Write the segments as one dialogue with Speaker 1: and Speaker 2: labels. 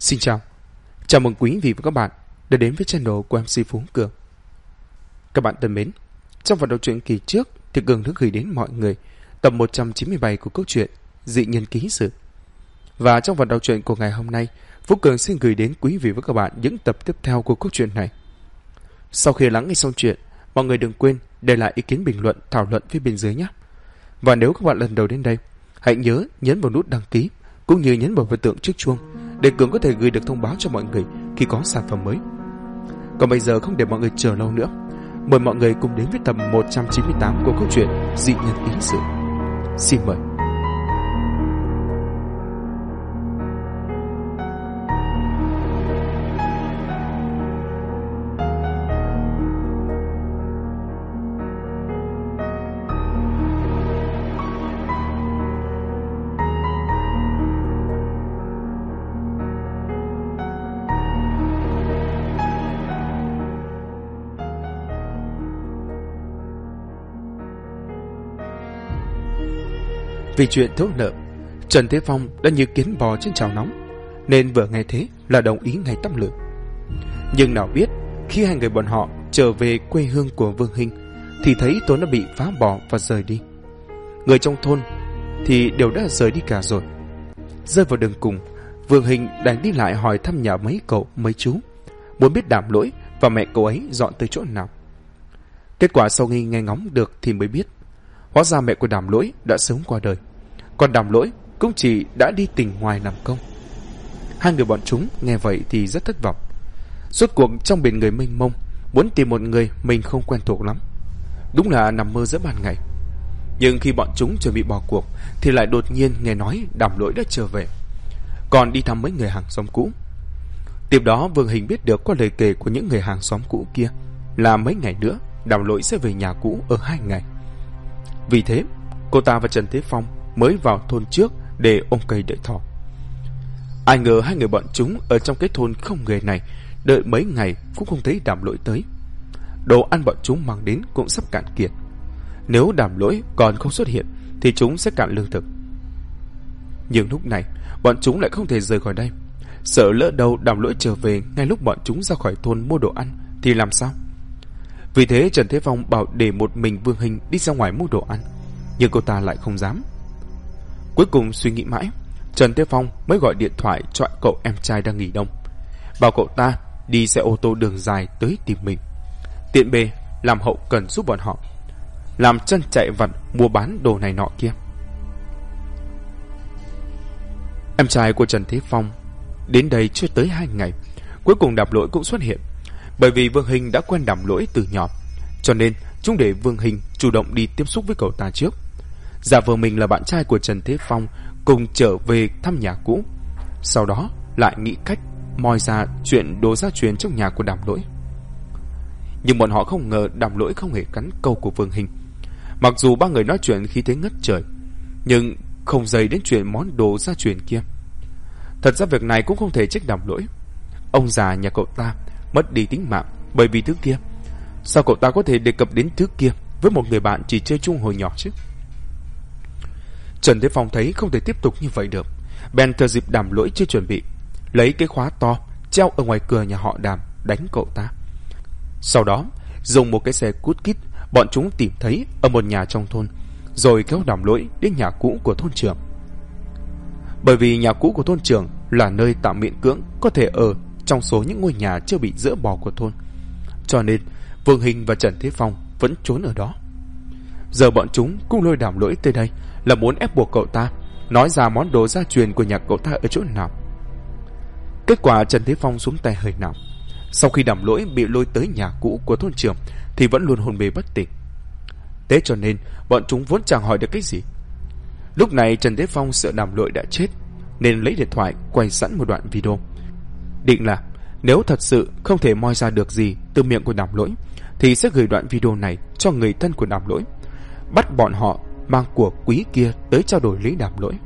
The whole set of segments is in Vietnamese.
Speaker 1: Xin chào, chào mừng quý vị và các bạn đã đến với channel của MC Phú Cường. Các bạn thân mến, trong phần đầu truyện kỳ trước thì Cường đã gửi đến mọi người tập 197 của câu chuyện Dị Nhân Ký Sự. Và trong phần đầu truyện của ngày hôm nay, Phú Cường xin gửi đến quý vị và các bạn những tập tiếp theo của câu chuyện này. Sau khi lắng nghe xong chuyện, mọi người đừng quên để lại ý kiến bình luận thảo luận phía bên dưới nhé. Và nếu các bạn lần đầu đến đây, hãy nhớ nhấn vào nút đăng ký cũng như nhấn vào biểu tượng chiếc chuông để Cường có thể gửi được thông báo cho mọi người khi có sản phẩm mới. Còn bây giờ không để mọi người chờ lâu nữa, mời mọi người cùng đến với tập 198 của câu chuyện Dị Nhân Ký Sự. Xin mời. Vì chuyện thiếu nợ, Trần Thế Phong đã như kiến bò trên chảo nóng, nên vừa nghe thế là đồng ý ngay tăm lự. Nhưng nào biết khi hai người bọn họ trở về quê hương của Vương Hinh thì thấy thôn đã bị phá bỏ và rời đi. Người trong thôn thì đều đã rời đi cả rồi. Rơi vào đường cùng, Vương Hinh đành đi lại hỏi thăm nhà mấy cậu mấy chú, muốn biết Đàm Lỗi và mẹ cậu ấy dọn tới chỗ nào. Kết quả sau khi nghe ngóng được thì mới biết, hóa ra mẹ của Đàm Lỗi đã sớm qua đời, còn Đàm Lỗi cũng chỉ đã đi tỉnh ngoài làm công. Hai người bọn chúng nghe vậy thì rất thất vọng. Suốt cuộc trong biển người mênh mông, muốn tìm một người mình không quen thuộc lắm, đúng là nằm mơ giữa ban ngày. Nhưng khi bọn chúng chuẩn bị bỏ cuộc thì lại đột nhiên nghe nói Đàm Lỗi đã trở về, còn đi thăm mấy người hàng xóm cũ. Tiếp đó Vương Hình biết được qua lời kể của những người hàng xóm cũ kia là mấy ngày nữa Đàm Lỗi sẽ về nhà cũ ở 2 ngày. Vì thế cô ta và Trần Thế Phong mới vào thôn trước để ôm cây đợi thỏ. Ai ngờ hai người bọn chúng ở trong cái thôn không người này đợi mấy ngày cũng không thấy Đàm Lỗi tới. Đồ ăn bọn chúng mang đến cũng sắp cạn kiệt. Nếu Đàm Lỗi còn không xuất hiện thì chúng sẽ cạn lương thực. Nhưng lúc này bọn chúng lại không thể rời khỏi đây, sợ lỡ đâu Đàm Lỗi trở về ngay lúc bọn chúng ra khỏi thôn mua đồ ăn thì làm sao. Vì thế Trần Thế Phong bảo để một mình Vương Hình đi ra ngoài mua đồ ăn, nhưng cô ta lại không dám. Cuối cùng suy nghĩ mãi, Trần Thế Phong mới gọi điện thoại cho cậu em trai đang nghỉ đông, bảo cậu ta đi xe ô tô đường dài tới tìm mình, tiện bề làm hậu cần giúp bọn họ, làm chân chạy vặt mua bán đồ này nọ kia. Em trai của Trần Thế Phong đến đây chưa tới 2 ngày, cuối cùng Đàm Lỗi cũng xuất hiện. Bởi vì Vương Hình đã quen Đàm Lỗi từ nhỏ, cho nên chúng để Vương Hình chủ động đi tiếp xúc với cậu ta trước, giả vờ mình là bạn trai của Trần Thế Phong cùng trở về thăm nhà cũ. Sau đó lại nghĩ cách moi ra chuyện đồ gia truyền trong nhà của Đàm Lỗi. Nhưng bọn họ không ngờ Đàm Lỗi không hề cắn câu của Vương Hình. Mặc dù ba người nói chuyện khí thế ngất trời, nhưng không dây đến chuyện món đồ gia truyền kia. Thật ra việc này cũng không thể trách Đàm Lỗi. Ông già nhà cậu ta mất đi tính mạng bởi vì thứ kia, sao cậu ta có thể đề cập đến thứ kia với một người bạn chỉ chơi chung hồi nhỏ chứ? Trần Thế Phong thấy không thể tiếp tục như vậy được, bèn thừa dịp Đàm Lỗi chưa chuẩn bị, lấy cái khóa to treo ở ngoài cửa nhà họ Đàm đánh cậu ta. Sau đó dùng một cái xe cút kít bọn chúng tìm thấy ở một nhà trong thôn, rồi kéo Đàm Lỗi đến nhà cũ của thôn trưởng. Bởi vì nhà cũ của thôn trưởng là nơi tạm miễn cưỡng có thể ở trong số những ngôi nhà chưa bị dỡ bỏ của thôn, cho nên Vương Hình và Trần Thế Phong vẫn trốn ở đó. Giờ bọn chúng cũng lôi Đàm Lỗi tới đây là muốn ép buộc cậu ta nói ra món đồ gia truyền của nhà cậu ta ở chỗ nào. Kết quả Trần Thế Phong xuống tay hơi nặng. Sau khi Đàm Lỗi bị lôi tới nhà cũ của thôn trưởng thì vẫn luôn hôn mê bất tỉnh. Thế cho nên bọn chúng vốn chẳng hỏi được cái gì. Lúc này Trần Thế Phong sợ Đàm Lỗi đã chết, nên lấy điện thoại quay sẵn một đoạn video, định là nếu thật sự không thể moi ra được gì từ miệng của Đàm Lỗi thì sẽ gửi đoạn video này cho người thân của Đàm Lỗi, bắt bọn họ mang của quý kia tới trao đổi lấy Đàm Lỗi.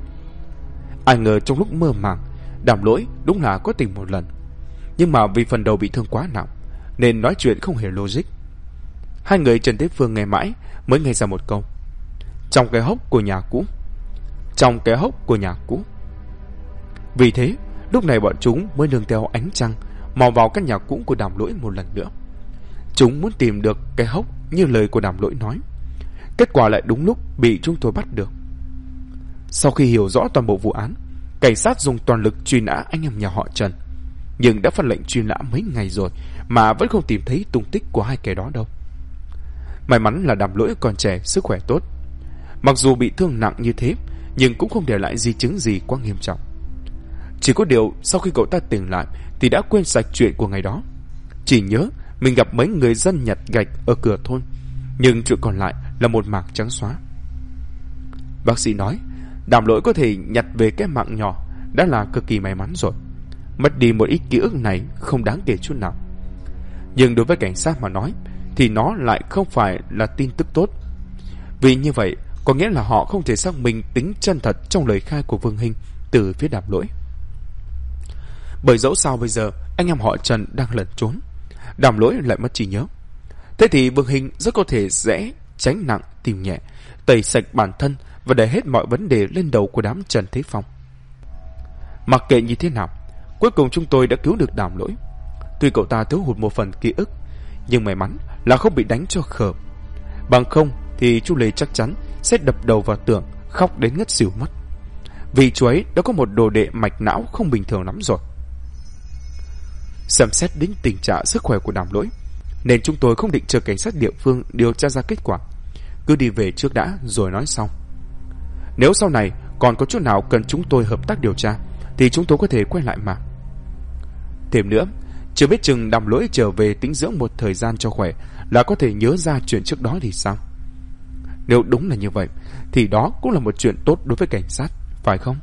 Speaker 1: Ai ngờ trong lúc mơ màng, Đàm Lỗi đúng là có tình một lần, nhưng mà vì phần đầu bị thương quá nặng nên nói chuyện không hề logic. Hai người Trần Thế Phương nghe mãi mới nghe ra một câu: trong cái hốc của nhà cũ. Trong cái hốc của nhà cũ. Vì thế Lúc này bọn chúng mới nương theo ánh trăng mò vào căn nhà cũ của Đàm Lỗi một lần nữa. Chúng muốn tìm được cái hốc như lời của Đàm Lỗi nói. Kết quả lại đúng lúc bị chúng tôi bắt được. Sau khi hiểu rõ toàn bộ vụ án, cảnh sát dùng toàn lực truy nã anh em nhà họ Trần, nhưng đã phát lệnh truy nã mấy ngày rồi mà vẫn không tìm thấy tung tích của hai kẻ đó đâu. May mắn là Đàm Lỗi còn trẻ, sức khỏe tốt. Mặc dù bị thương nặng như thế, nhưng cũng không để lại di chứng gì quá nghiêm trọng. Chỉ có điều sau khi cậu ta tỉnh lại thì đã quên sạch chuyện của ngày đó. Chỉ nhớ mình gặp mấy người dân nhặt gạch ở cửa thôn, nhưng chuyện còn lại là một mảng trắng xóa. Bác sĩ nói Đàm Lỗi có thể nhặt về cái mạng nhỏ đã là cực kỳ may mắn rồi. Mất đi một ít ký ức này không đáng kể chút nào. Nhưng đối với cảnh sát mà nói thì nó lại không phải là tin tức tốt. Vì như vậy có nghĩa là họ không thể xác minh tính chân thật trong lời khai của Vương Hinh từ phía Đàm Lỗi. Bởi dẫu sao bây giờ anh em họ Trần đang lẩn trốn, Đàm Lỗi lại mất trí nhớ. Thế thì Vương Hinh rất có thể sẽ tránh nặng tìm nhẹ, tẩy sạch bản thân và để hết mọi vấn đề lên đầu của đám Trần Thế Phong. Mặc kệ như thế nào, cuối cùng chúng tôi đã cứu được Đàm Lỗi. Tuy cậu ta thiếu hụt một phần ký ức, nhưng may mắn là không bị đánh cho khờ. Bằng không thì chú Lê chắc chắn sẽ đập đầu vào tường, khóc đến ngất xỉu mất. Vì chú ấy đã có một đồ đệ mạch não không bình thường lắm rồi. Xem xét đến tình trạng sức khỏe của Đàm Lỗi, nên chúng tôi không định chờ cảnh sát địa phương điều tra ra kết quả, cứ đi về trước đã rồi nói sau. Nếu sau này còn có chỗ nào cần chúng tôi hợp tác điều tra thì chúng tôi có thể quay lại mà. Thêm nữa, chưa biết chừng Đàm Lỗi trở về tĩnh dưỡng một thời gian cho khỏe là có thể nhớ ra chuyện trước đó thì sao? Nếu đúng là như vậy thì đó cũng là một chuyện tốt đối với cảnh sát, phải không?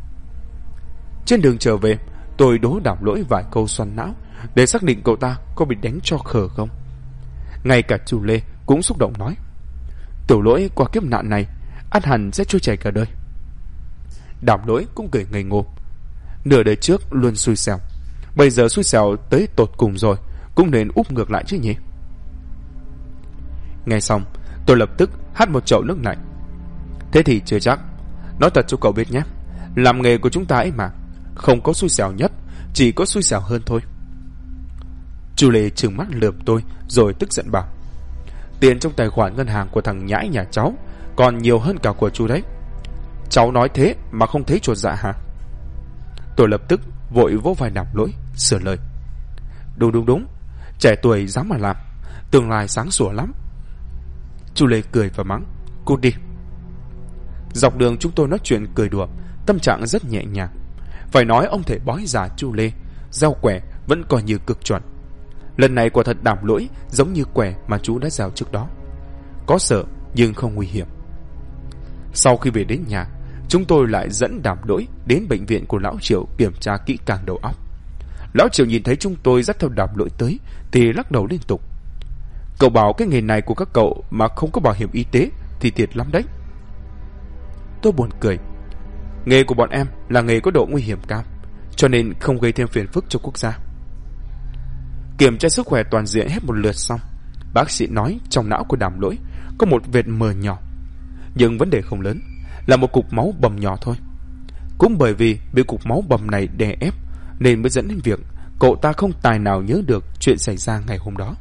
Speaker 1: Trên đường trở về, tôi đố Đàm Lỗi vài câu xoắn não để xác định cậu ta có bị đánh cho khờ không. Ngay cả chú Lê cũng xúc động nói Tiểu Lỗi qua kiếp nạn này ắt hẳn sẽ trôi chảy cả đời. Đàm Lỗi cũng cười ngây ngô. Nửa đời trước luôn xui xẻo, bây giờ xui xẻo tới tột cùng rồi, cũng nên úp ngược lại chứ nhỉ. Nghe xong, tôi lập tức hắt một chậu nước lạnh. Thế thì chưa chắc. Nói thật cho cậu biết nhé, làm nghề của chúng ta ấy mà, không có xui xẻo nhất, chỉ có xui xẻo hơn thôi. Chú Lê trừng mắt lườm tôi rồi tức giận bảo tiền trong tài khoản ngân hàng của thằng nhãi nhà cháu còn nhiều hơn cả của chú đấy. Cháu nói thế mà không thấy chột dạ hả? Tôi lập tức vội vỗ vai Đàm Lỗi sửa lời. Đúng, trẻ tuổi dám mà làm, tương lai sáng sủa lắm. Chú Lê cười và mắng cút đi. Dọc đường chúng tôi nói chuyện cười đùa, tâm trạng rất nhẹ nhàng. Phải nói ông thầy bói già chú Lê gieo quẻ vẫn coi như cực chuẩn. Lần này quả thật Đàm Lỗi giống như quẻ mà chú đã gieo trước đó, có sợ nhưng không nguy hiểm. Sau khi về đến nhà, chúng tôi lại dẫn Đàm Lỗi đến bệnh viện của Lão Triệu kiểm tra kỹ càng đầu óc. Lão Triệu nhìn thấy chúng tôi dắt theo Đàm Lỗi tới thì lắc đầu liên tục. Cậu bảo cái nghề này của các cậu mà không có bảo hiểm y tế thì thiệt lắm đấy. Tôi buồn cười. Nghề của bọn em là nghề có độ nguy hiểm cao, cho nên không gây thêm phiền phức cho quốc gia. Kiểm tra sức khỏe toàn diện hết một lượt xong, bác sĩ nói trong não của Đàm Lỗi có một vệt mờ nhỏ, nhưng vấn đề không lớn, là một cục máu bầm nhỏ thôi. Cũng bởi vì bị cục máu bầm này đè ép nên mới dẫn đến việc cậu ta không tài nào nhớ được chuyện xảy ra ngày hôm đó.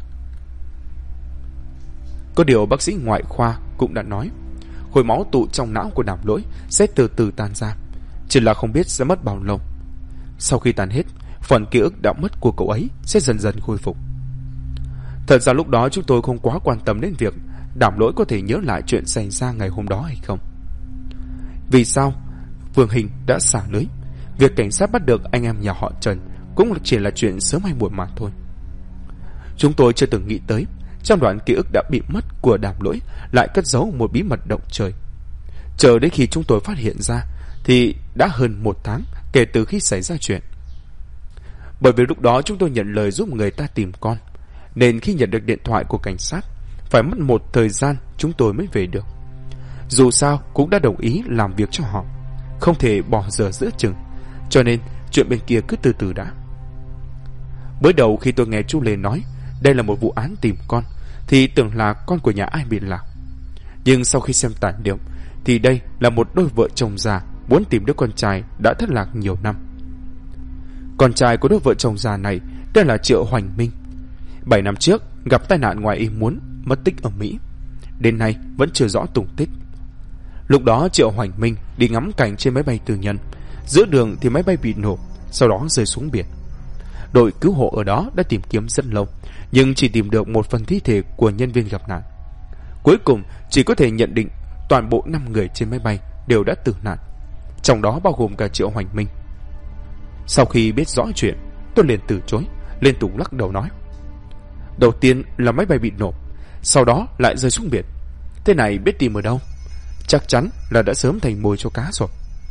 Speaker 1: Có điều bác sĩ ngoại khoa cũng đã nói khối máu tụ trong não của Đàm Lỗi sẽ từ từ tan ra, chỉ là không biết sẽ mất bao lâu. Sau khi tan hết, phần ký ức đã mất của cậu ấy sẽ dần dần khôi phục. Thật ra lúc đó chúng tôi không quá quan tâm đến việc Đàm Lỗi có thể nhớ lại chuyện xảy ra ngày hôm đó hay không. Vì sao Vương Hinh đã xả lưới, việc cảnh sát bắt được anh em nhà họ Trần cũng chỉ là chuyện sớm hay muộn mà thôi. Chúng tôi chưa từng nghĩ tới trong đoạn ký ức đã bị mất của Đàm Lỗi lại cất giấu một bí mật động trời. Chờ đến khi chúng tôi phát hiện ra thì đã hơn 1 tháng kể từ khi xảy ra chuyện. Bởi vì lúc đó chúng tôi nhận lời giúp người ta tìm con, nên khi nhận được điện thoại của cảnh sát phải mất một thời gian chúng tôi mới về được. Dù sao cũng đã đồng ý làm việc cho họ, không thể bỏ giờ giữa chừng, cho nên chuyện bên kia cứ từ từ đã. Mới đầu khi tôi nghe chú Lê nói đây là một vụ án tìm con thì tưởng là con của nhà ai bị lạc. Nhưng sau khi xem tài liệu thì đây là một đôi vợ chồng già muốn tìm đứa con trai đã thất lạc nhiều năm. Con trai của đôi vợ chồng già này tên là Triệu Hoành Minh. 7 năm trước gặp tai nạn ngoài ý muốn, mất tích ở Mỹ. Đến nay vẫn chưa rõ tung tích. Lúc đó Triệu Hoành Minh đi ngắm cảnh trên máy bay tư nhân. Giữa đường thì máy bay bị nổ, sau đó rơi xuống biển. Đội cứu hộ ở đó đã tìm kiếm rất lâu, nhưng chỉ tìm được một phần thi thể của nhân viên gặp nạn. Cuối cùng chỉ có thể nhận định toàn bộ 5 người trên máy bay đều đã tử nạn, trong đó bao gồm cả Triệu Hoành Minh. Sau khi biết rõ chuyện, tôi liền từ chối, liên tục lắc đầu nói: đầu tiên là máy bay bị nổ, sau đó lại rơi xuống biển. Thế này biết tìm ở đâu? Chắc chắn là đã sớm thành mồi cho cá rồi.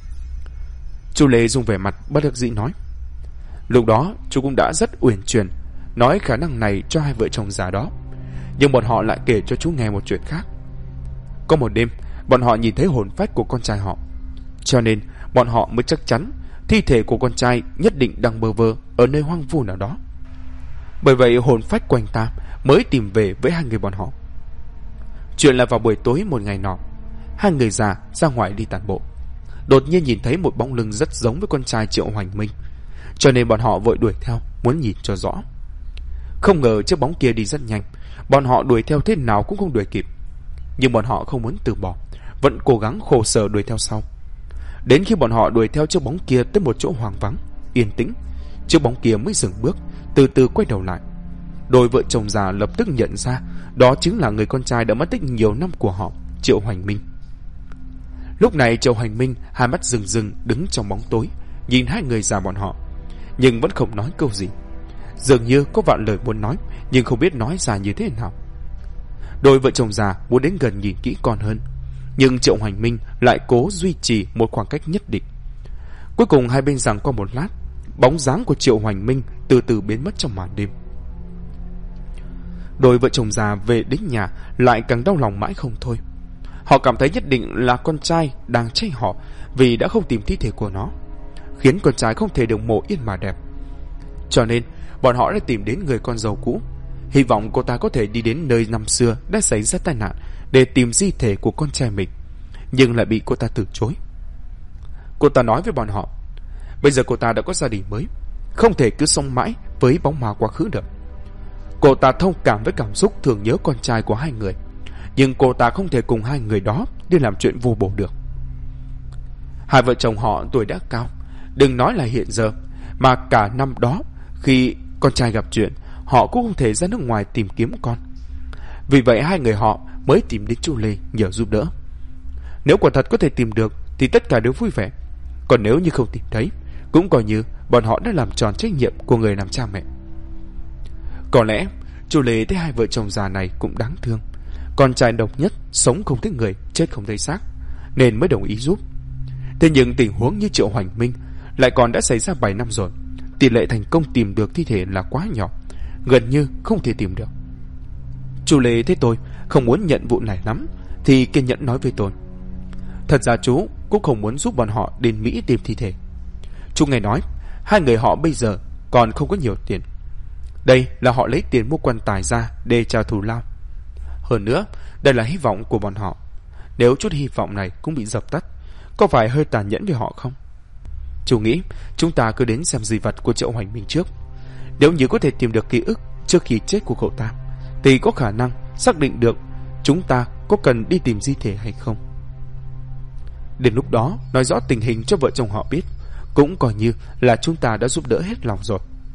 Speaker 1: Chú Lê dùng vẻ mặt bất đắc dĩ nói. Lúc đó chú cũng đã rất uyển chuyển nói khả năng này cho hai vợ chồng già đó, nhưng bọn họ lại kể cho chú nghe một chuyện khác. Có một đêm bọn họ nhìn thấy hồn phách của con trai họ, cho nên bọn họ mới chắc chắn thi thể của con trai nhất định đang bơ vơ ở nơi hoang vu nào đó. Bởi vậy hồn phách quanh ta mới tìm về với hai người bọn họ. Chuyện là vào buổi tối một ngày nọ, hai người già ra ngoài đi tản bộ, đột nhiên nhìn thấy một bóng lưng rất giống với con trai Triệu Hoành Minh, cho nên bọn họ vội đuổi theo muốn nhìn cho rõ. Không ngờ chiếc bóng kia đi rất nhanh, bọn họ đuổi theo thế nào cũng không đuổi kịp. Nhưng bọn họ không muốn từ bỏ, vẫn cố gắng khổ sở đuổi theo sau. Đến khi bọn họ đuổi theo chiếc bóng kia tới một chỗ hoang vắng, yên tĩnh, chiếc bóng kia mới dừng bước, từ từ quay đầu lại. Đôi vợ chồng già lập tức nhận ra đó chính là người con trai đã mất tích nhiều năm của họ, Triệu Hoành Minh. Lúc này Triệu Hoành Minh hai mắt rừng rừng đứng trong bóng tối, nhìn hai người già bọn họ, nhưng vẫn không nói câu gì. Dường như có vạn lời muốn nói, nhưng không biết nói ra như thế nào. Đôi vợ chồng già muốn đến gần nhìn kỹ con hơn, nhưng Triệu Hoành Minh lại cố duy trì một khoảng cách nhất định. Cuối cùng hai bên giằng co một lát, bóng dáng của Triệu Hoành Minh từ từ biến mất trong màn đêm. Đôi vợ chồng già về đến nhà lại càng đau lòng mãi không thôi. Họ cảm thấy nhất định là con trai đang trách họ vì đã không tìm thi thể của nó, khiến con trai không thể được mộ yên mà đẹp. Cho nên bọn họ đã tìm đến người con dâu cũ, hy vọng cô ta có thể đi đến nơi năm xưa đã xảy ra tai nạn để tìm di thể của con trai mình, nhưng lại bị cô ta từ chối. Cô ta nói với bọn họ, bây giờ cô ta đã có gia đình mới, không thể cứ sống mãi với bóng ma quá khứ được. Cô ta thông cảm với cảm xúc thương nhớ con trai của hai người, nhưng cô ta không thể cùng hai người đó đi làm chuyện vô bổ được. Hai vợ chồng họ tuổi đã cao, đừng nói là hiện giờ, mà cả năm đó khi con trai gặp chuyện, họ cũng không thể ra nước ngoài tìm kiếm con. Vì vậy hai người họ mới tìm đến chú Lê nhờ giúp đỡ. Nếu quả thật có thể tìm được thì tất cả đều vui vẻ, còn nếu như không tìm thấy, cũng coi như bọn họ đã làm tròn trách nhiệm của người làm cha mẹ. Có lẽ chú Lê thấy hai vợ chồng già này cũng đáng thương, con trai độc nhất, sống không thấy người, chết không thấy xác, nên mới đồng ý giúp. Thế nhưng tình huống như Triệu Hoành Minh lại còn đã xảy ra 7 năm rồi, tỷ lệ thành công tìm được thi thể là quá nhỏ, gần như không thể tìm được. Chú Lê thấy tôi không muốn nhận vụ này lắm thì kiên nhẫn nói với tôi, thật ra chú cũng không muốn giúp bọn họ đến Mỹ tìm thi thể. Chú nghe nói hai người họ bây giờ còn không có nhiều tiền, đây là họ lấy tiền mua quan tài ra để trả thù lao. Hơn nữa đây là hy vọng của bọn họ, nếu chút hy vọng này cũng bị dập tắt, có phải hơi tàn nhẫn với họ không? Chú nghĩ chúng ta cứ đến xem di vật của Triệu Hoành Minh trước. Nếu như có thể tìm được ký ức trước khi chết của cậu ta, thì có khả năng xác định được chúng ta có cần đi tìm di thể hay không. Đến lúc đó nói rõ tình hình cho vợ chồng họ biết, cũng coi như là chúng ta đã giúp đỡ hết lòng rồi.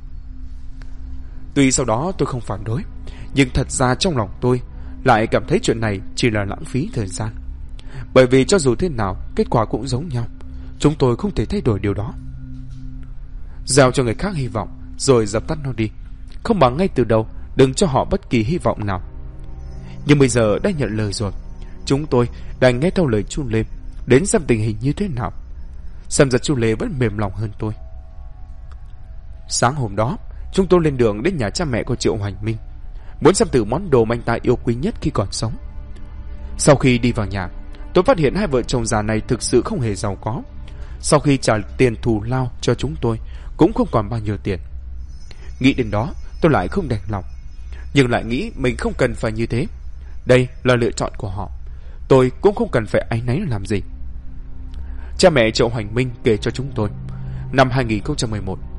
Speaker 1: Tuy sau đó tôi không phản đối, nhưng thật ra trong lòng tôi lại cảm thấy chuyện này chỉ là lãng phí thời gian. Bởi vì cho dù thế nào, kết quả cũng giống nhau, chúng tôi không thể thay đổi điều đó. Giao cho người khác hy vọng rồi dập tắt nó đi, không bằng ngay từ đầu đừng cho họ bất kỳ hy vọng nào. Nhưng bây giờ đã nhận lời rồi, chúng tôi đành nghe theo lời chú Lê, đến xem tình hình như thế nào. Xem ra chú Lê vẫn mềm lòng hơn tôi. Sáng hôm đó, chúng tôi lên đường đến nhà cha mẹ của Triệu Hoành Minh, muốn xem thử món đồ mà anh ta yêu quý nhất khi còn sống. Sau khi đi vào nhà, tôi phát hiện hai vợ chồng già này thực sự không hề giàu có. Sau khi trả tiền thù lao cho chúng tôi, cũng không còn bao nhiêu tiền. Nghĩ đến đó, tôi lại không đành lòng, nhưng lại nghĩ mình không cần phải như thế. Đây là lựa chọn của họ, tôi cũng không cần phải áy náy làm gì. Cha mẹ Triệu Hoành Minh kể cho chúng tôi, năm 2011,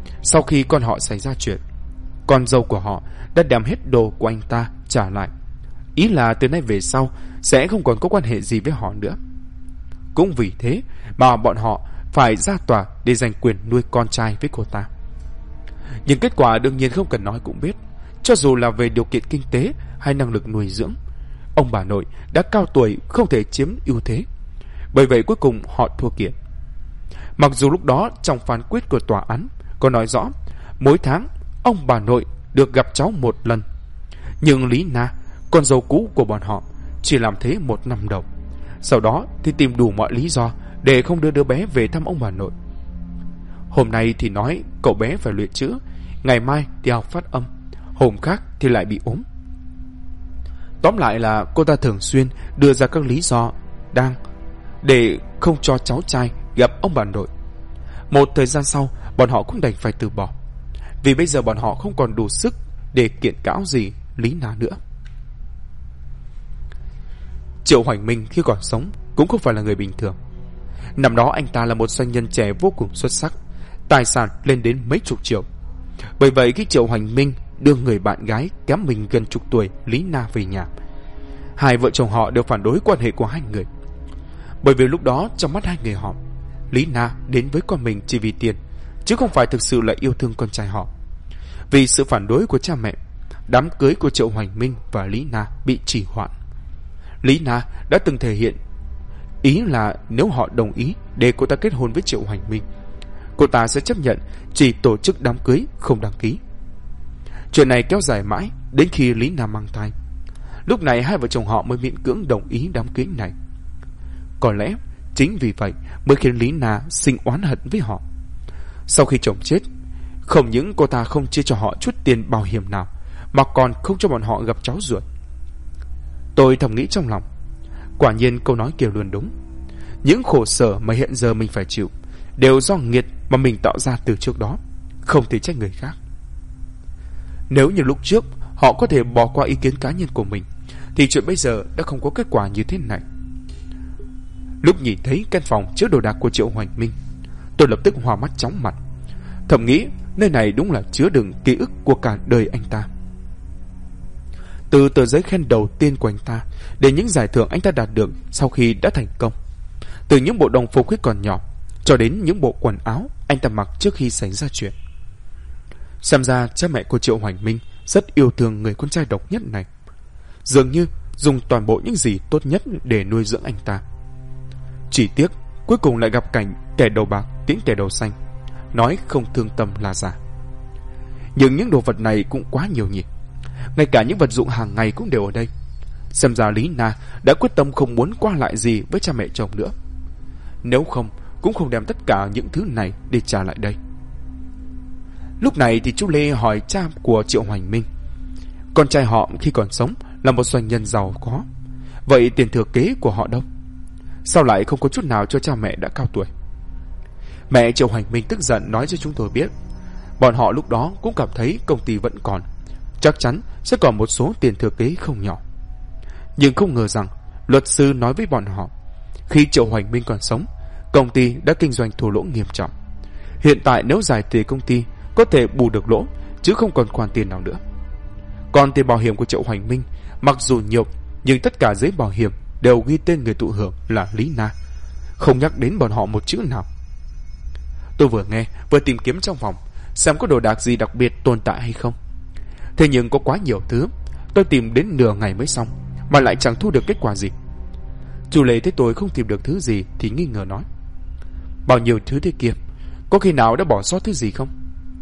Speaker 1: Sau khi con họ xảy ra chuyện, con dâu của họ đã đem hết đồ của anh ta trả lại. Ý là từ nay về sau sẽ không còn có quan hệ gì với họ nữa. Cũng vì thế mà bọn họ phải ra tòa để giành quyền nuôi con trai với cô ta. Nhưng kết quả đương nhiên không cần nói cũng biết. Cho dù là về điều kiện kinh tế hay năng lực nuôi dưỡng, ông bà nội đã cao tuổi không thể chiếm ưu thế. Bởi vậy cuối cùng họ thua kiện. Mặc dù lúc đó trong phán quyết của tòa án có nói rõ mỗi tháng ông bà nội được gặp cháu một lần, nhưng Lý Na, con dâu cũ của bọn họ, chỉ làm thế 1 năm đầu. Sau đó thì tìm đủ mọi lý do để không đưa đứa bé về thăm ông bà nội. Hôm nay thì nói cậu bé phải luyện chữ, ngày mai thì học phát âm, hôm khác thì lại bị ốm. Tóm lại là cô ta thường xuyên đưa ra các lý do để không cho cháu trai gặp ông bà nội. Một thời gian sau, bọn họ cũng đành phải từ bỏ, vì bây giờ bọn họ không còn đủ sức để kiện cáo gì Lý Na nữa. Triệu Hoành Minh khi còn sống cũng không phải là người bình thường. Năm đó anh ta là một doanh nhân trẻ vô cùng xuất sắc, tài sản lên đến mấy chục triệu. Bởi vậy khi Triệu Hoành Minh đưa người bạn gái kém mình gần chục tuổi Lý Na về nhà, hai vợ chồng họ đều phản đối quan hệ của hai người. Bởi vì lúc đó trong mắt hai người họ, Lý Na đến với con mình chỉ vì tiền, chứ không phải thực sự là yêu thương con trai họ. Vì sự phản đối của cha mẹ, đám cưới của Triệu Hoành Minh và Lý Na bị trì hoãn. Lý Na đã từng thể hiện ý là nếu họ đồng ý để cô ta kết hôn với Triệu Hoành Minh, cô ta sẽ chấp nhận chỉ tổ chức đám cưới không đăng ký. Chuyện này kéo dài mãi đến khi Lý Na mang thai. Lúc này hai vợ chồng họ mới miễn cưỡng đồng ý đám cưới này. Có lẽ chính vì vậy mới khiến Lý Na sinh oán hận với họ. Sau khi chồng chết, không những cô ta không chia cho họ chút tiền bảo hiểm nào, mà còn không cho bọn họ gặp cháu ruột. Tôi thầm nghĩ trong lòng, quả nhiên câu nói kia luôn đúng. Những khổ sở mà hiện giờ mình phải chịu đều do nghiệt mà mình tạo ra từ trước đó, không thể trách người khác. Nếu như lúc trước họ có thể bỏ qua ý kiến cá nhân của mình, thì chuyện bây giờ đã không có kết quả như thế này. Lúc nhìn thấy căn phòng chứa đồ đạc của Triệu Hoành Minh, tôi lập tức hoa mắt chóng mặt, thầm nghĩ nơi này đúng là chứa đựng ký ức của cả đời anh ta. Từ tờ giấy khen đầu tiên của anh ta đến những giải thưởng anh ta đạt được sau khi đã thành công, từ những bộ đồng phục khi còn nhỏ cho đến những bộ quần áo anh ta mặc trước khi xảy ra chuyện. Xem ra cha mẹ của Triệu Hoành Minh rất yêu thương người con trai độc nhất này, dường như dùng toàn bộ những gì tốt nhất để nuôi dưỡng anh ta. Chỉ tiếc cuối cùng lại gặp cảnh kẻ đầu bạc tiễn kẻ đầu xanh, nói không thương tâm là giả. Nhưng những đồ vật này cũng quá nhiều nhỉ. Ngay cả những vật dụng hàng ngày cũng đều ở đây. Xem ra Lý Na đã quyết tâm không muốn qua lại gì với cha mẹ chồng nữa. Nếu không cũng không đem tất cả những thứ này để trả lại đây. Lúc này thì chú Lê hỏi cha của Triệu Hoành Minh, con trai họ khi còn sống là một doanh nhân giàu có, vậy tiền thừa kế của họ đâu? Sao lại không có chút nào cho cha mẹ đã cao tuổi? Mẹ Triệu Hoành Minh tức giận nói cho chúng tôi biết, bọn họ lúc đó cũng cảm thấy công ty vẫn còn, chắc chắn sẽ còn một số tiền thừa kế không nhỏ. Nhưng không ngờ rằng luật sư nói với bọn họ, khi Triệu Hoành Minh còn sống, công ty đã kinh doanh thua lỗ nghiêm trọng. Hiện tại nếu giải thể công ty có thể bù được lỗ, chứ không còn khoản tiền nào nữa. Còn tiền bảo hiểm của Triệu Hoành Minh mặc dù nhiều, nhưng tất cả giấy bảo hiểm đều ghi tên người thụ hưởng là Lý Na, không nhắc đến bọn họ một chữ nào. Tôi vừa nghe vừa tìm kiếm trong phòng xem có đồ đạc gì đặc biệt tồn tại hay không. Thế nhưng có quá nhiều thứ, tôi tìm đến nửa ngày mới xong mà lại chẳng thu được kết quả gì. Chú Lê thấy tôi không tìm được thứ gì thì nghi ngờ nói, bao nhiêu thứ thế kia, có khi nào đã bỏ sót thứ gì không?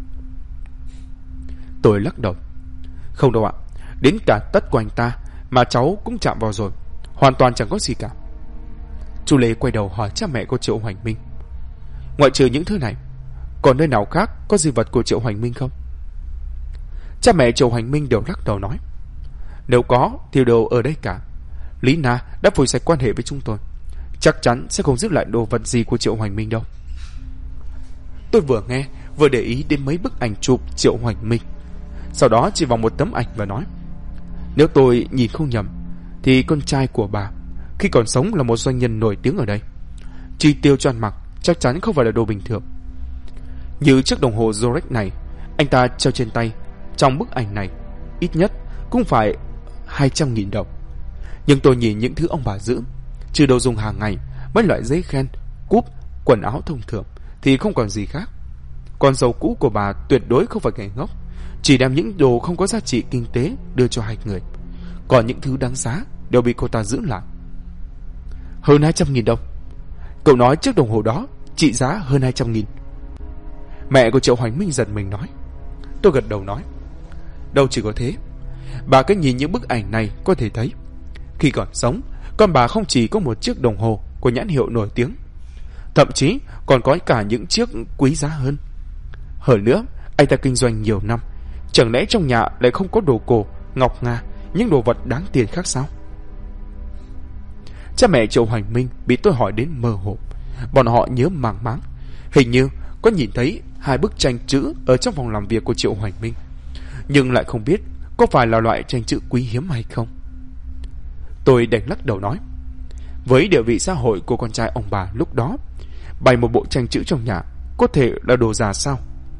Speaker 1: Tôi lắc đầu, không đâu ạ, đến cả tất của anh ta mà cháu cũng chạm vào rồi, hoàn toàn chẳng có gì cả. Chú Lê quay đầu hỏi cha mẹ của Triệu Hoành Minh, ngoại trừ những thứ này, còn nơi nào khác có di vật của Triệu Hoành Minh không? Cha mẹ Triệu Hoành Minh đều lắc đầu nói, nếu có thì đều ở đây cả. Lý Na đã phủi sạch quan hệ với chúng tôi, chắc chắn sẽ không giữ lại đồ vật gì của Triệu Hoành Minh đâu. Tôi vừa nghe vừa để ý đến mấy bức ảnh chụp Triệu Hoành Minh, sau đó chỉ vào một tấm ảnh và nói, nếu tôi nhìn không nhầm thì con trai của bà khi còn sống là một doanh nhân nổi tiếng ở đây. Chi tiêu cho ăn mặc chắc chắn không phải là đồ bình thường. Như chiếc đồng hồ Rolex này anh ta treo trên tay trong bức ảnh này ít nhất cũng phải 200.000 đồng. Nhưng tôi nhìn những thứ ông bà giữ, trừ đồ dùng hàng ngày, mấy loại giấy khen, cúp, quần áo thông thường thì không còn gì khác. Con dâu cũ của bà tuyệt đối không phải kẻ ngốc, chỉ đem những đồ không có giá trị kinh tế đưa cho hai người, còn những thứ đáng giá đều bị cô ta giữ lại. Hơn 200.000 đồng? Cậu nói chiếc đồng hồ đó trị giá hơn 200.000? Mẹ của Triệu Hoành Minh giật mình nói. Tôi gật đầu nói, đâu chỉ có thế. Bà cứ nhìn những bức ảnh này có thể thấy, khi còn sống, con bà không chỉ có một chiếc đồng hồ của nhãn hiệu nổi tiếng, thậm chí còn có cả những chiếc quý giá hơn. Hơn nữa, anh ta kinh doanh nhiều năm, chẳng lẽ trong nhà lại không có đồ cổ, ngọc nga, những đồ vật đáng tiền khác sao? Cha mẹ Triệu Hoành Minh bị tôi hỏi đến mơ hồ. Bọn họ nhớ màng máng, hình như có nhìn thấy 2 bức tranh chữ ở trong phòng làm việc của Triệu Hoành Minh, nhưng lại không biết có phải là loại tranh chữ quý hiếm hay không. Tôi đành lắc đầu nói, với địa vị xã hội của con trai ông bà lúc đó, bày một bộ tranh chữ trong nhà có thể là đồ già sao?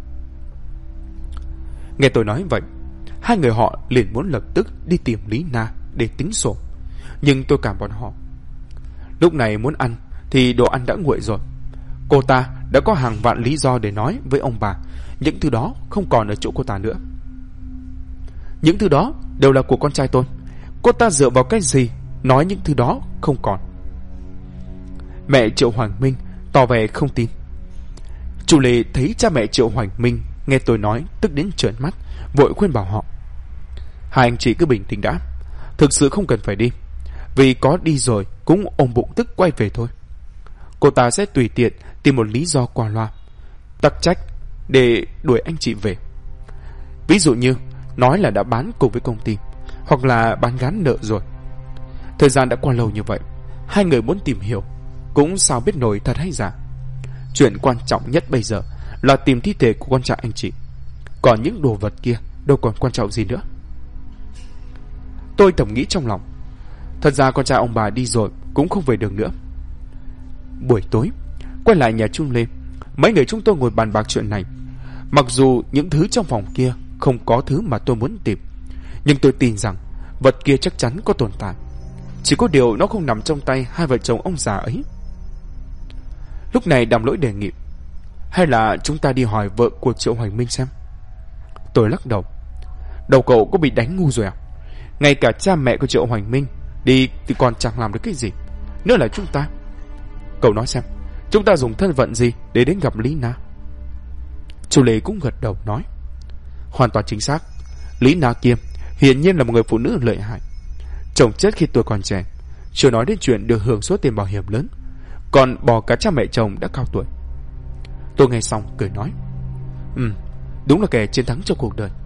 Speaker 1: Nghe tôi nói vậy, hai người họ liền muốn lập tức đi tìm Lý Na để tính sổ, nhưng tôi cản bọn họ. Lúc này muốn ăn thì đồ ăn đã nguội rồi. Cô ta đã có hàng vạn lý do để nói với ông bà những thứ đó không còn ở chỗ cô ta nữa. Những thứ đó đều là của con trai tôi. Cô ta dựa vào cái gì nói những thứ đó không còn? Mẹ Triệu Hoành Minh tỏ vẻ không tin. Chủ Lệ thấy cha mẹ Triệu Hoành Minh nghe tôi nói tức đến trợn mắt, vội khuyên bảo họ, hai anh chị cứ bình tĩnh đã, thực sự không cần phải đi, vì có đi rồi cũng ôm bụng tức quay về thôi. Cô ta sẽ tùy tiện tìm một lý do qua loa, tắc trách để đuổi anh chị về. Ví dụ như nói là đã bán cùng với công ty, hoặc là bán gán nợ rồi. Thời gian đã qua lâu như vậy, hai người muốn tìm hiểu cũng sao biết nổi thật hay giả. Chuyện quan trọng nhất bây giờ là tìm thi thể của con trai anh chị, còn những đồ vật kia đâu còn quan trọng gì nữa. Tôi thầm nghĩ trong lòng, thật ra con trai ông bà đi rồi cũng không về được nữa. Buổi tối quay lại nhà Trung Lê, mấy người chúng tôi ngồi bàn bạc chuyện này. Mặc dù những thứ trong phòng kia không có thứ mà tôi muốn tìm, nhưng tôi tin rằng vật kia chắc chắn có tồn tại. Chỉ có điều nó không nằm trong tay hai vợ chồng ông già ấy. Lúc này Đàm Lỗi đề nghị, hay là chúng ta đi hỏi vợ của Triệu Hoành Minh xem. Tôi lắc đầu. Đầu cậu có bị đánh ngu rồi à? Ngay cả cha mẹ của Triệu Hoành Minh đi thì còn chẳng làm được cái gì, nữa là chúng ta. Cậu nói xem, chúng ta dùng thân phận gì để đến gặp Lý Na? Chu Lê cũng gật đầu nói, hoàn toàn chính xác. Lý Na kia hiển nhiên là một người phụ nữ lợi hại. Chồng chết khi tuổi còn trẻ, chưa nói đến chuyện được hưởng số tiền bảo hiểm lớn, còn bỏ cả cha mẹ chồng đã cao tuổi. Tôi nghe xong cười nói, đúng là kẻ chiến thắng trong cuộc đời.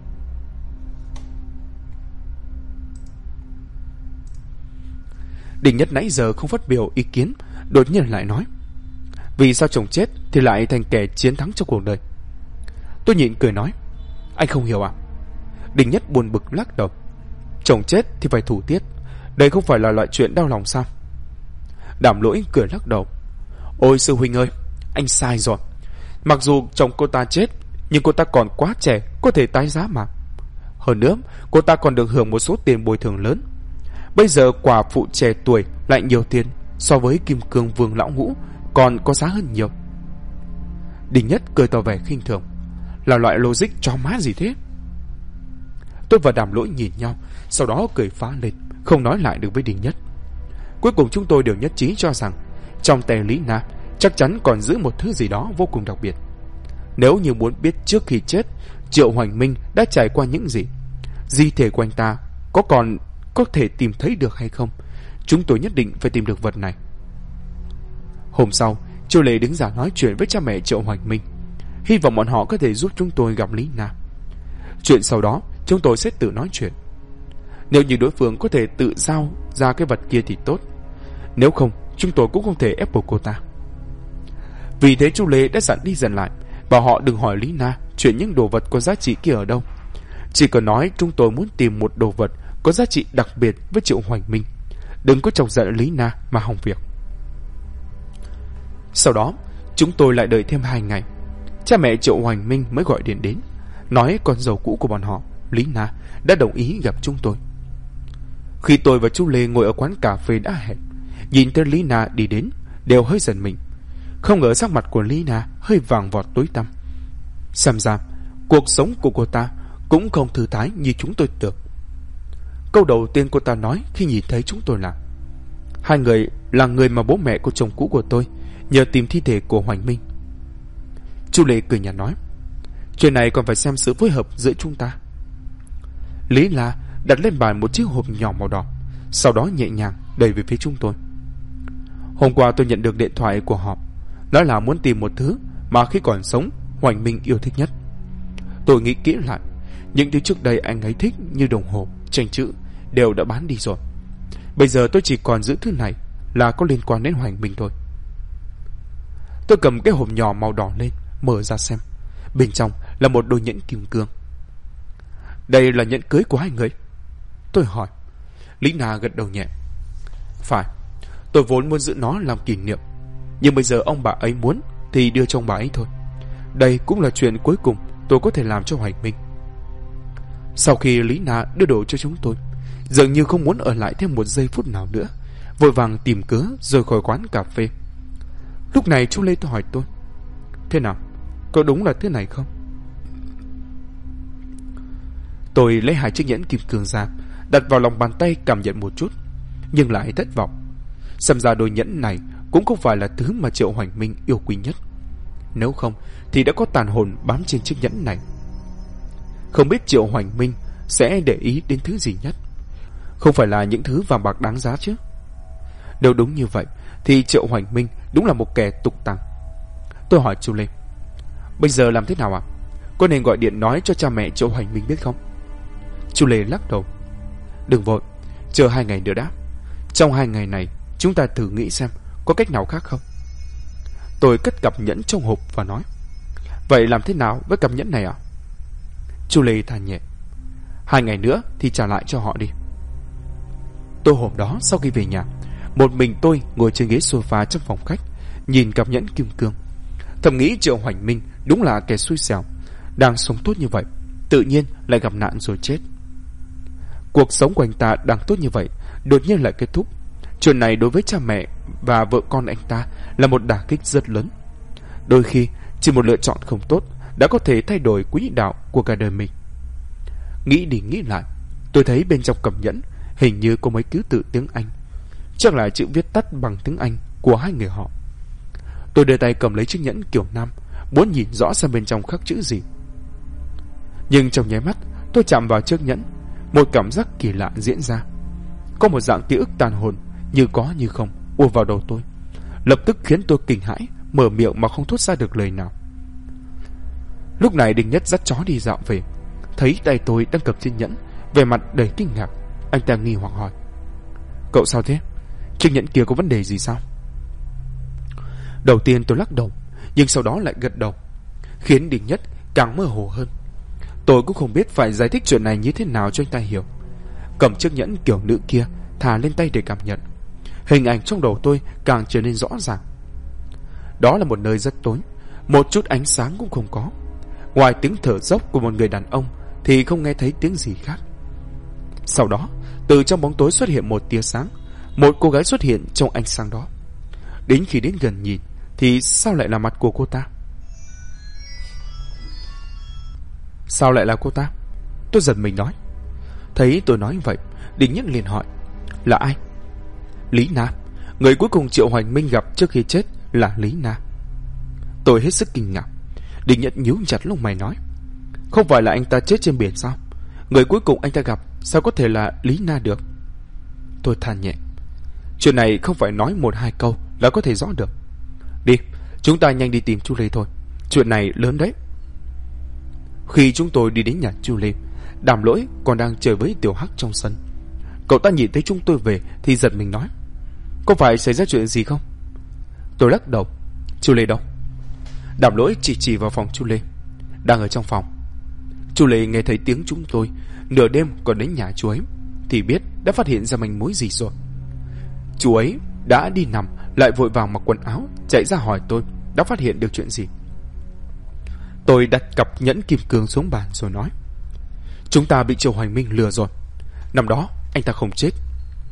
Speaker 1: Đình Nhất nãy giờ không phát biểu ý kiến, đột nhiên lại nói, vì sao chồng chết thì lại thành kẻ chiến thắng trong cuộc đời? Tôi nhịn cười nói, anh không hiểu à? Đình Nhất buồn bực lắc đầu, chồng chết thì phải thủ tiết, đây không phải là loại chuyện đau lòng sao? Đàm Lỗi cười lắc đầu, ôi sư huynh ơi, anh sai rồi. Mặc dù chồng cô ta chết, nhưng cô ta còn quá trẻ, có thể tái giá mà. Hơn nữa, cô ta còn được hưởng một số tiền bồi thường lớn. Bây giờ quả phụ trẻ tuổi lại nhiều tiền, so với Kim Cương Vương lão ngũ còn có giá hơn nhiều. Đình Nhất cười tỏ vẻ khinh thường, là loại logic cho má gì thế? Tôi và Đàm Lỗi nhìn nhau, sau đó cười phá lên, không nói lại được với Đình Nhất. Cuối cùng chúng tôi đều nhất trí cho rằng trong tay Lý Na chắc chắn còn giữ một thứ gì đó vô cùng đặc biệt. Nếu như muốn biết trước khi chết Triệu Hoành Minh đã trải qua những gì, di thể của anh ta còn có thể tìm thấy được hay không, chúng tôi nhất định phải tìm được vật này. Hôm sau, Triệu Lệ đứng ra nói chuyện với cha mẹ Triệu Hoành Minh, hy vọng bọn họ có thể giúp chúng tôi gặp Lý Na. Chuyện sau đó chúng tôi sẽ tự nói chuyện. Nếu như đối phương có thể tự giao ra cái vật kia thì tốt, nếu không chúng tôi cũng không thể ép buộc cô ta. Vì thế Chu Lê đã dặn đi dặn lại, bảo họ đừng hỏi Lý Na chuyện những đồ vật có giá trị kia ở đâu, chỉ cần nói chúng tôi muốn tìm một đồ vật có giá trị đặc biệt với Triệu Hoành Minh, đừng có chọc giận Lý Na mà hỏng việc. Sau đó chúng tôi lại đợi thêm 2 ngày. cha mẹ Triệu Hoành Minh mới gọi điện đến, nói con dâu cũ của bọn họ, Lý Na, đã đồng ý gặp chúng tôi. Khi tôi và chú Lê ngồi ở quán cà phê đã hẹn, nhìn thấy Lý Na đi đến, đều hơi giận mình. Không ngờ sắc mặt của Lý Na hơi vàng vọt tối tăm. Xem ra cuộc sống của cô ta cũng không thư thái như chúng tôi tưởng. Câu đầu tiên cô ta nói khi nhìn thấy chúng tôi là: hai người là người mà bố mẹ của chồng cũ của tôi nhờ tìm thi thể của Hoành Minh. Chú Lê cười nhạt nói: chuyện này còn phải xem sự phối hợp giữa chúng ta. Lý Na đặt lên bàn một chiếc hộp nhỏ màu đỏ, sau đó nhẹ nhàng đẩy về phía chúng tôi. Hôm qua tôi nhận được điện thoại của họ, nói là muốn tìm một thứ mà khi còn sống Hoành Minh yêu thích nhất. Tôi nghĩ kỹ lại, những thứ trước đây anh ấy thích như đồng hồ, tranh chữ đều đã bán đi rồi. Bây giờ tôi chỉ còn giữ thứ này là có liên quan đến Hoành Minh thôi. Tôi cầm cái hộp nhỏ màu đỏ lên, mở ra xem. Bên trong là một đôi nhẫn kim cương. Đây là nhẫn cưới của hai người? Tôi hỏi. Lý Na gật đầu nhẹ. Phải, tôi vốn muốn giữ nó làm kỷ niệm, nhưng bây giờ ông bà ấy muốn thì đưa cho ông bà ấy thôi. Đây cũng là chuyện cuối cùng tôi có thể làm cho Hoành Minh. Sau khi Lý Na đưa đồ cho chúng tôi, dường như không muốn ở lại thêm một giây phút nào nữa, vội vàng tìm cớ rời khỏi quán cà phê. Lúc này chú Lê tôi hỏi tôi: thế nào, có đúng là thế này không? Tôi lấy hai chiếc nhẫn kim cương ra, đặt vào lòng bàn tay cảm nhận một chút, nhưng lại thất vọng. Xem ra đôi nhẫn này cũng không phải là thứ mà Triệu Hoành Minh yêu quý nhất. Nếu không thì đã có tàn hồn bám trên chiếc nhẫn này. Không biết Triệu Hoành Minh sẽ để ý đến thứ gì nhất. Không phải là những thứ vàng bạc đáng giá chứ? Nếu đúng như vậy thì Triệu Hoành Minh đúng là một kẻ tục tằng. Tôi hỏi chú Lê: bây giờ làm thế nào ạ? Có nên gọi điện nói cho cha mẹ Triệu Hoành Minh biết không? Chú Lê lắc đầu: đừng vội, chờ 2 ngày nữa đã. Trong 2 ngày này chúng ta thử nghĩ xem có cách nào khác không. Tôi cất cặp nhẫn trong hộp và nói: vậy làm thế nào với cặp nhẫn này ạ? Chú Lê than nhẹ: 2 ngày nữa thì trả lại cho họ đi. Tối hôm đó sau khi về nhà, một mình tôi ngồi trên ghế sofa trong phòng khách, nhìn cặp nhẫn kim cương, thầm nghĩ Triệu Hoành Minh đúng là kẻ xui xẻo, đang sống tốt như vậy, tự nhiên lại gặp nạn rồi chết. Cuộc sống của anh ta đang tốt như vậy, đột nhiên lại kết thúc. Chuyện này đối với cha mẹ và vợ con anh ta là một đả kích rất lớn. Đôi khi chỉ một lựa chọn không tốt đã có thể thay đổi quỹ đạo của cả đời mình. Nghĩ đi nghĩ lại, tôi thấy bên trong cặp nhẫn hình như có mấy ký tự tiếng Anh, chắc là chữ viết tắt bằng tiếng Anh của hai người họ. Tôi đưa tay cầm lấy chiếc nhẫn kiểu nam, muốn nhìn rõ xem bên trong khắc chữ gì. Nhưng trong nháy mắt tôi chạm vào chiếc nhẫn, một cảm giác kỳ lạ diễn ra. Có một dạng ký ức tàn hồn như có như không ùa vào đầu tôi, lập tức khiến tôi kinh hãi, mở miệng mà không thốt ra được lời nào. Lúc này Đinh Nhất dắt chó đi dạo về, thấy tay tôi đang cầm chiếc nhẫn, vẻ mặt đầy kinh ngạc. Anh ta nghi hoặc hỏi: cậu sao thế? Chiếc nhẫn kia có vấn đề gì sao? Đầu tiên tôi lắc đầu, nhưng sau đó lại gật đầu, khiến Đinh Nhất càng mơ hồ hơn. Tôi cũng không biết phải giải thích chuyện này như thế nào cho anh ta hiểu. Cầm chiếc nhẫn kiểu nữ kia thả lên tay để cảm nhận, hình ảnh trong đầu tôi càng trở nên rõ ràng. Đó là một nơi rất tối, một chút ánh sáng cũng không có. Ngoài tiếng thở dốc của một người đàn ông thì không nghe thấy tiếng gì khác. Sau đó từ trong bóng tối xuất hiện một tia sáng, một cô gái xuất hiện trong ánh sáng đó. Đến khi đến gần nhìn thì sao lại là mặt của cô ta? Sao lại là cô ta? Tôi giật mình nói. Thấy tôi nói vậy, Đinh Nhất liền hỏi: là ai? Lý Na. Người cuối cùng Triệu Hoành Minh gặp trước khi chết là Lý Na. Tôi hết sức kinh ngạc. Đinh Nhất nhíu chặt lông mày nói: không phải là anh ta chết trên biển sao? Người cuối cùng anh ta gặp sao có thể là Lý Na được? Tôi than nhẹ: chuyện này không phải nói 1-2 câu là có thể rõ được. Đi, chúng ta nhanh đi tìm chú Lê thôi, chuyện này lớn đấy. Khi chúng tôi đi đến nhà chú Lê, Đàm Lỗi còn đang chơi với Tiểu Hắc trong sân. Cậu ta nhìn thấy chúng tôi về thì giật mình nói: có phải xảy ra chuyện gì không? Tôi lắc đầu: chú Lê đâu? Đàm Lỗi chỉ vào phòng chú Lê: đang ở trong phòng. Chú Lê nghe thấy tiếng chúng tôi nửa đêm còn đến nhà chú ấy thì biết đã phát hiện ra manh mối gì rồi. Chú ấy đã đi nằm lại vội vàng mặc quần áo chạy ra hỏi tôi đã phát hiện được chuyện gì. Tôi đặt cặp nhẫn kim cương xuống bàn rồi nói: chúng ta bị Triệu Hoành Minh lừa rồi. Năm đó anh ta không chết.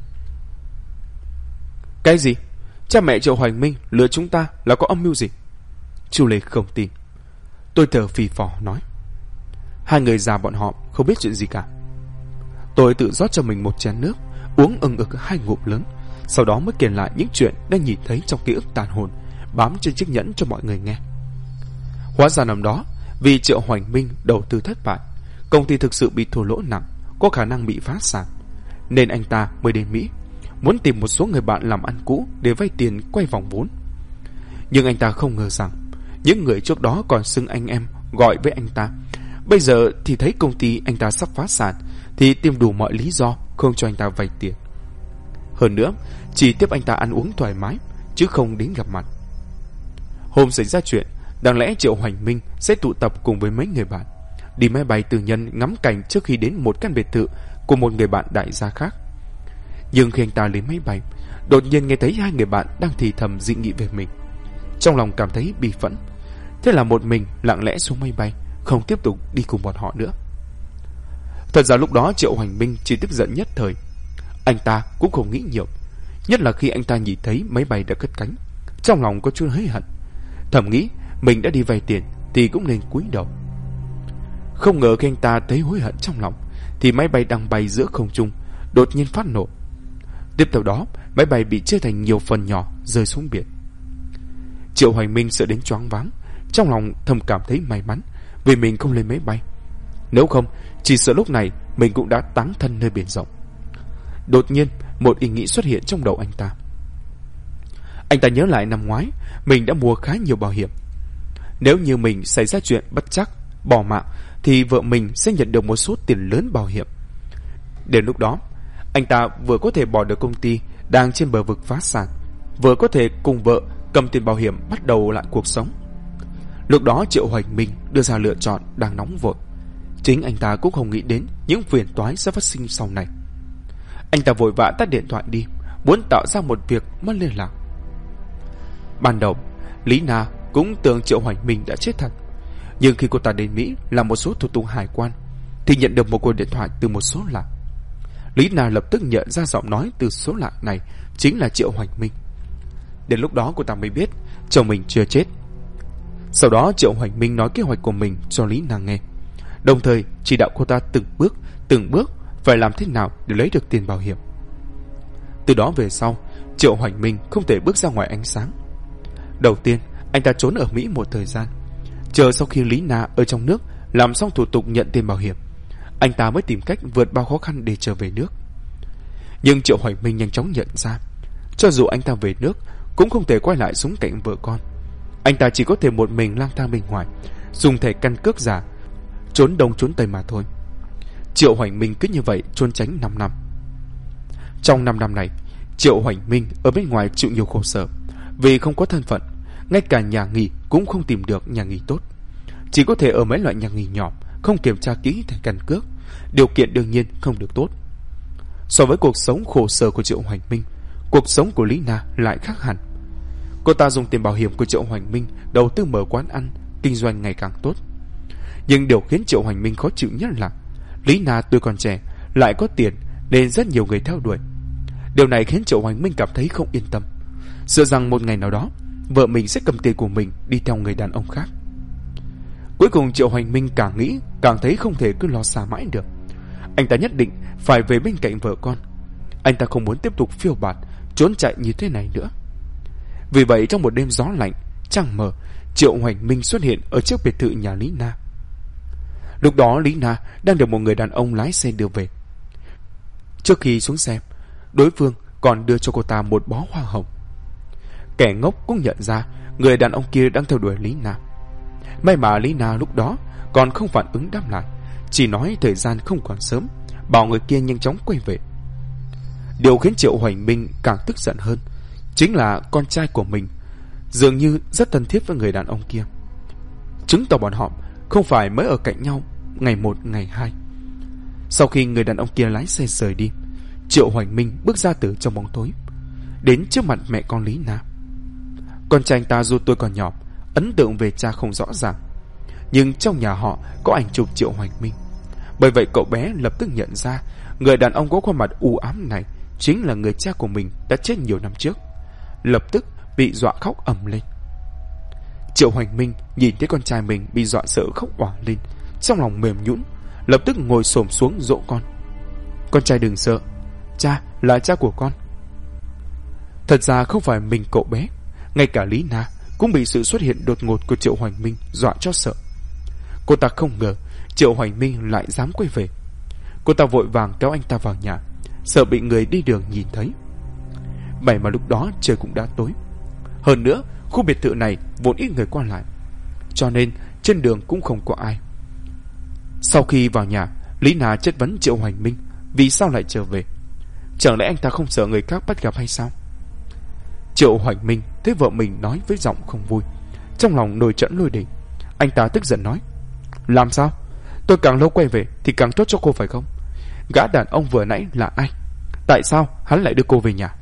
Speaker 1: Cái gì? Cha mẹ Triệu Hoành Minh lừa chúng ta là có âm mưu gì? Chu Lê không tin. Tôi thở phì phò nói: hai người già bọn họ không biết chuyện gì cả. Tôi tự rót cho mình một chén nước, uống ừng ực 2 ngụm lớn, sau đó mới kể lại những chuyện đã nhìn thấy trong ký ức tàn hồn bám trên chiếc nhẫn cho mọi người nghe. Hóa ra năm đó, vì Triệu Hoành Minh đầu tư thất bại, công ty thực sự bị thua lỗ nặng, có khả năng bị phá sản, nên anh ta mới đến Mỹ, muốn tìm một số người bạn làm ăn cũ để vay tiền quay vòng vốn. Nhưng anh ta không ngờ rằng những người trước đó còn xưng anh em gọi với anh ta, bây giờ thì thấy công ty anh ta sắp phá sản thì tìm đủ mọi lý do không cho anh ta vay tiền. Hơn nữa, chỉ tiếp anh ta ăn uống thoải mái, chứ không đến gặp mặt. Hôm xảy ra chuyện, đáng lẽ Triệu Hoành Minh sẽ tụ tập cùng với mấy người bạn, đi máy bay tư nhân ngắm cảnh trước khi đến một căn biệt thự của một người bạn đại gia khác. Nhưng khi anh ta lên máy bay, đột nhiên nghe thấy 2 người bạn đang thì thầm dị nghị về mình. Trong lòng cảm thấy bi phẫn, thế là một mình lặng lẽ xuống máy bay, không tiếp tục đi cùng bọn họ nữa. Thật ra lúc đó Triệu Hoành Minh chỉ tức giận nhất thời. Anh ta cũng không nghĩ nhiều, nhất là khi anh ta nhìn thấy máy bay đã cất cánh, trong lòng có chút hối hận, thầm nghĩ mình đã đi vay tiền thì cũng nên cúi đầu. Không ngờ khi anh ta thấy hối hận trong lòng thì máy bay đang bay giữa không trung đột nhiên phát nổ. Tiếp theo đó, máy bay bị chia thành nhiều phần nhỏ rơi xuống biển. Triệu Hoành Minh sợ đến choáng váng, trong lòng thầm cảm thấy may mắn vì mình không lên máy bay. Nếu không, chỉ sợ lúc này mình cũng đã táng thân nơi biển rộng. Đột nhiên, một ý nghĩ xuất hiện trong đầu anh ta. Anh ta nhớ lại năm ngoái mình đã mua khá nhiều bảo hiểm. Nếu như mình xảy ra chuyện bất trắc, bỏ mạng, thì vợ mình sẽ nhận được một số tiền lớn bảo hiểm. Đến lúc đó, anh ta vừa có thể bỏ được công ty đang trên bờ vực phá sản, vừa có thể cùng vợ cầm tiền bảo hiểm bắt đầu lại cuộc sống. Lúc đó Triệu Hoành Minh đưa ra lựa chọn đang nóng vội. Chính anh ta cũng không nghĩ đến những phiền toái sẽ phát sinh sau này. Anh ta vội vã tắt điện thoại đi, muốn tạo ra một việc mất liên lạc. Ban đầu, Lý Na cũng tưởng Triệu Hoành Minh đã chết thật, nhưng khi cô ta đến Mỹ làm một số thủ tục hải quan thì nhận được một cuộc điện thoại từ một số lạ. Lý Na lập tức nhận ra giọng nói từ số lạ này chính là Triệu Hoành Minh. Đến lúc đó cô ta mới biết chồng mình chưa chết. Sau đó Triệu Hoành Minh nói kế hoạch của mình cho Lý Na nghe, đồng thời chỉ đạo cô ta từng bước phải làm thế nào để lấy được tiền bảo hiểm. Từ đó về sau, Triệu Hoành Minh không thể bước ra ngoài ánh sáng. Đầu tiên, anh ta trốn ở Mỹ một thời gian, chờ sau khi Lý Na ở trong nước làm xong thủ tục nhận tiền bảo hiểm, anh ta mới tìm cách vượt bao khó khăn để trở về nước. Nhưng Triệu Hoành Minh nhanh chóng nhận ra, cho dù anh ta về nước cũng không thể quay lại xuống cạnh vợ con. Anh ta chỉ có thể một mình lang thang bên ngoài, dùng thẻ căn cước giả, trốn đông trốn tây mà thôi. Triệu Hoành Minh cứ như vậy trốn tránh 5 năm. Trong 5 năm này, Triệu Hoành Minh ở bên ngoài chịu nhiều khổ sở, vì không có thân phận, ngay cả nhà nghỉ cũng không tìm được nhà nghỉ tốt, chỉ có thể ở mấy loại nhà nghỉ nhỏ, không kiểm tra kỹ thẻ căn cước, điều kiện đương nhiên không được tốt. So với cuộc sống khổ sở của Triệu Hoành Minh, cuộc sống của Lý Na lại khác hẳn. Cô ta dùng tiền bảo hiểm của Triệu Hoành Minh đầu tư mở quán ăn, kinh doanh ngày càng tốt. Nhưng điều khiến Triệu Hoành Minh khó chịu nhất là Lý Na tuy còn trẻ, lại có tiền nên rất nhiều người theo đuổi. Điều này khiến Triệu Hoành Minh cảm thấy không yên tâm, sợ rằng một ngày nào đó vợ mình sẽ cầm tiền của mình đi theo người đàn ông khác. Cuối cùng Triệu Hoành Minh càng nghĩ càng thấy không thể cứ lo xa mãi được. Anh ta nhất định phải về bên cạnh vợ con. Anh ta không muốn tiếp tục phiêu bạt trốn chạy như thế này nữa. Vì vậy trong một đêm gió lạnh trăng mờ, Triệu Hoành Minh xuất hiện ở trước biệt thự nhà Lý Na. Lúc đó Lý Na đang được một người đàn ông lái xe đưa về. Trước khi xuống xe, đối phương còn đưa cho cô ta một bó hoa hồng. Kẻ ngốc cũng nhận ra người đàn ông kia đang theo đuổi Lý Na. May mà Lý Na lúc đó còn không phản ứng đáp lại, chỉ nói thời gian không còn sớm, bảo người kia nhanh chóng quay về. Điều khiến Triệu Hoành Minh càng tức giận hơn chính là con trai của mình dường như rất thân thiết với người đàn ông kia, chứng tỏ bọn họ không phải mới ở cạnh nhau ngày 1 ngày 2. Sau khi người đàn ông kia lái xe rời đi, Triệu Hoành Minh bước ra từ trong bóng tối, đến trước mặt mẹ con Lý Na. Con trai anh ta dù tôi còn nhỏ, ấn tượng về cha không rõ ràng, nhưng trong nhà họ có ảnh chụp Triệu Hoành Minh. Bởi vậy cậu bé lập tức nhận ra người đàn ông có khuôn mặt u ám này chính là người cha của mình đã chết nhiều năm trước. Lập tức bị dọa khóc ầm lên. Triệu Hoành Minh nhìn thấy con trai mình bị dọa sợ khóc òa lên, trong lòng mềm nhũn, lập tức ngồi xổm xuống dỗ con. Con trai đừng sợ, cha là cha của con. Thật ra không phải mình cậu bé, ngay cả Lý Na cũng bị sự xuất hiện đột ngột của Triệu Hoành Minh dọa cho sợ. Cô ta không ngờ Triệu Hoành Minh lại dám quay về. Cô ta vội vàng kéo anh ta vào nhà, sợ bị người đi đường nhìn thấy. May mà lúc đó trời cũng đã tối. Hơn nữa khu biệt thự này vốn ít người qua lại, cho nên trên đường cũng không có ai. Sau khi vào nhà, Lý Na chất vấn Triệu Hoành Minh vì sao lại trở về. Chẳng lẽ anh ta không sợ người khác bắt gặp hay sao? Triệu Hoành Minh thấy vợ mình nói với giọng không vui, trong lòng nổi trận lôi đình. Anh ta tức giận nói: làm sao? Tôi càng lâu quay về thì càng tốt cho cô phải không? Gã đàn ông vừa nãy là ai? Tại sao hắn lại đưa cô về nhà?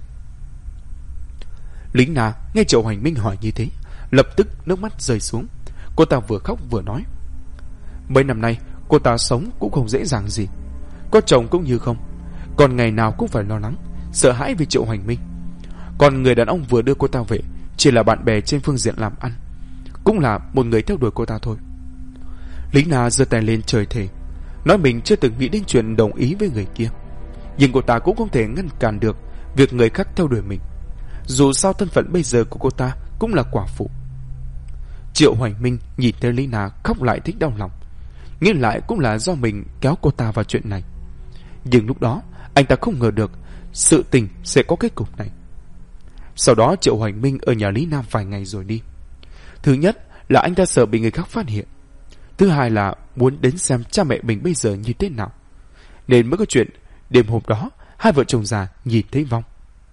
Speaker 1: Lý Na nghe Triệu Hoành Minh hỏi như thế, lập tức nước mắt rơi xuống. Cô ta vừa khóc vừa nói: mấy năm nay cô ta sống cũng không dễ dàng gì, có chồng cũng như không, còn ngày nào cũng phải lo lắng, sợ hãi vì Triệu Hoành Minh. Còn người đàn ông vừa đưa cô ta về chỉ là bạn bè trên phương diện làm ăn, cũng là một người theo đuổi cô ta thôi. Lý Na giơ tay lên trời thề, nói mình chưa từng nghĩ đến chuyện đồng ý với người kia, nhưng cô ta cũng không thể ngăn cản được việc người khác theo đuổi mình. Dù sao thân phận bây giờ của cô ta cũng là quả phụ. Triệu Hoành Minh nhìn thấy Lý Na khóc lại thích đau lòng, nghĩ lại cũng là do mình kéo cô ta vào chuyện này. Nhưng lúc đó anh ta không ngờ được sự tình sẽ có kết cục này. Sau đó Triệu Hoành Minh ở nhà Lý Na vài ngày rồi đi. Thứ nhất là anh ta sợ bị người khác phát hiện, thứ hai là muốn đến xem cha mẹ mình bây giờ như thế nào, nên mới có chuyện đêm hôm đó hai vợ chồng già nhìn thấy vong.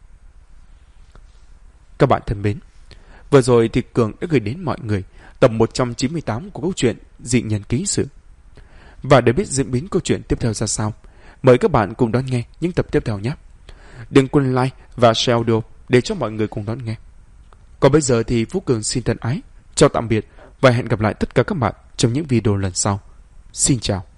Speaker 1: Các bạn thân mến, vừa rồi thì Cường đã gửi đến mọi người tập 198 của câu chuyện Dị Nhân Ký Sự. Và để biết diễn biến câu chuyện tiếp theo ra sao, mời các bạn cùng đón nghe những tập tiếp theo nhé. Đừng quên like và share audio để cho mọi người cùng đón nghe. Còn bây giờ thì Phú Cường xin thân ái chào tạm biệt và hẹn gặp lại tất cả các bạn trong những video lần sau. Xin chào.